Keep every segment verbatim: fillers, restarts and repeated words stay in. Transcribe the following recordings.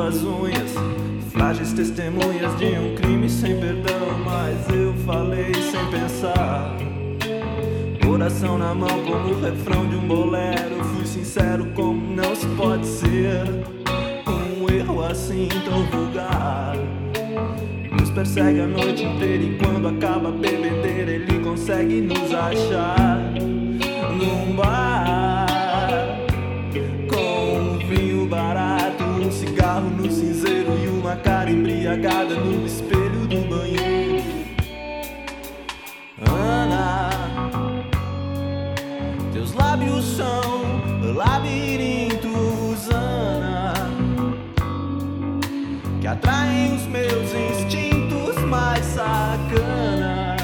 as unhas, frágeis testemunhas de um crime sem perdão. Mas eu falei sem pensar, coração na mão como o refrão de um bolero. Fui sincero como não se pode ser um erro assim tão vulgar. Nos persegue a noite inteira e quando acaba a bebedeira ele consegue nos achar num bar com um vinho barato, um cigarro no cinzeiro e uma cara embriagada no espelho do banheiro. Ana, teus lábios são labirintos, Ana, que atraem os meus instintos mais sacanas.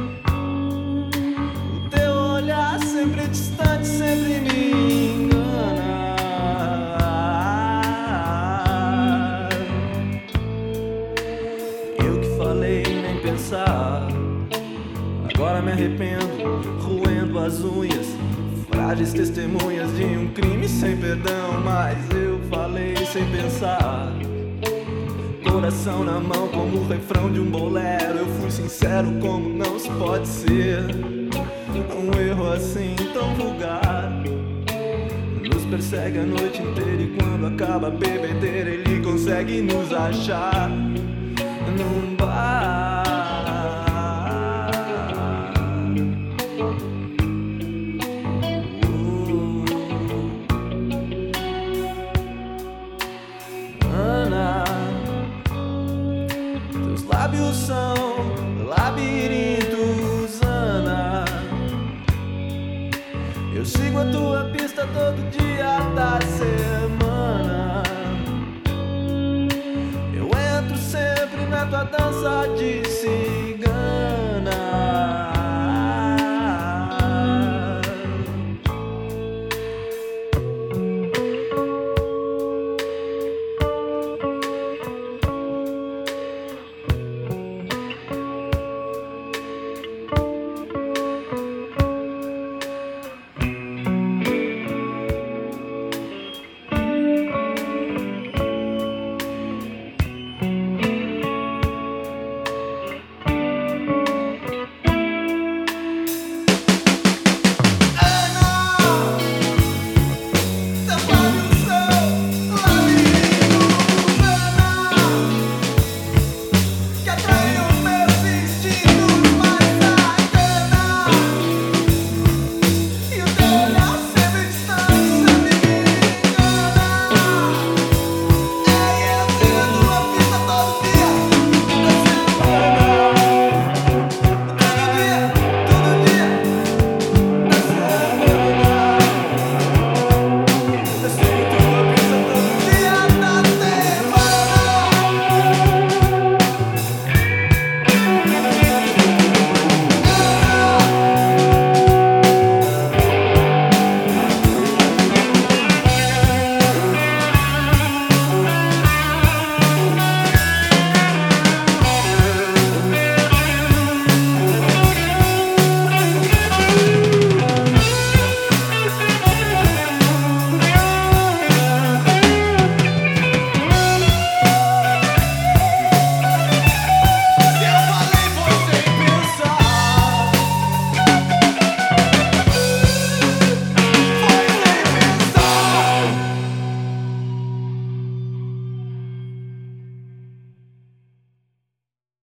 O teu olhar sempre distante sempre me engana. Eu que falei nem pensar, agora me arrependo, roendo as unhas, frágeis testemunhas de um crime sem perdão. Mas eu falei sem pensar, coração na mão como o refrão de um bolero. Eu fui sincero como não se pode ser um erro assim tão vulgar. Nos persegue a noite inteira e quando acaba a bebedeira ele consegue nos achar num bar. Teus lábios são labirintos, Ana, eu sigo a tua pista todo dia da semana. Eu entro sempre na tua dança de cigana.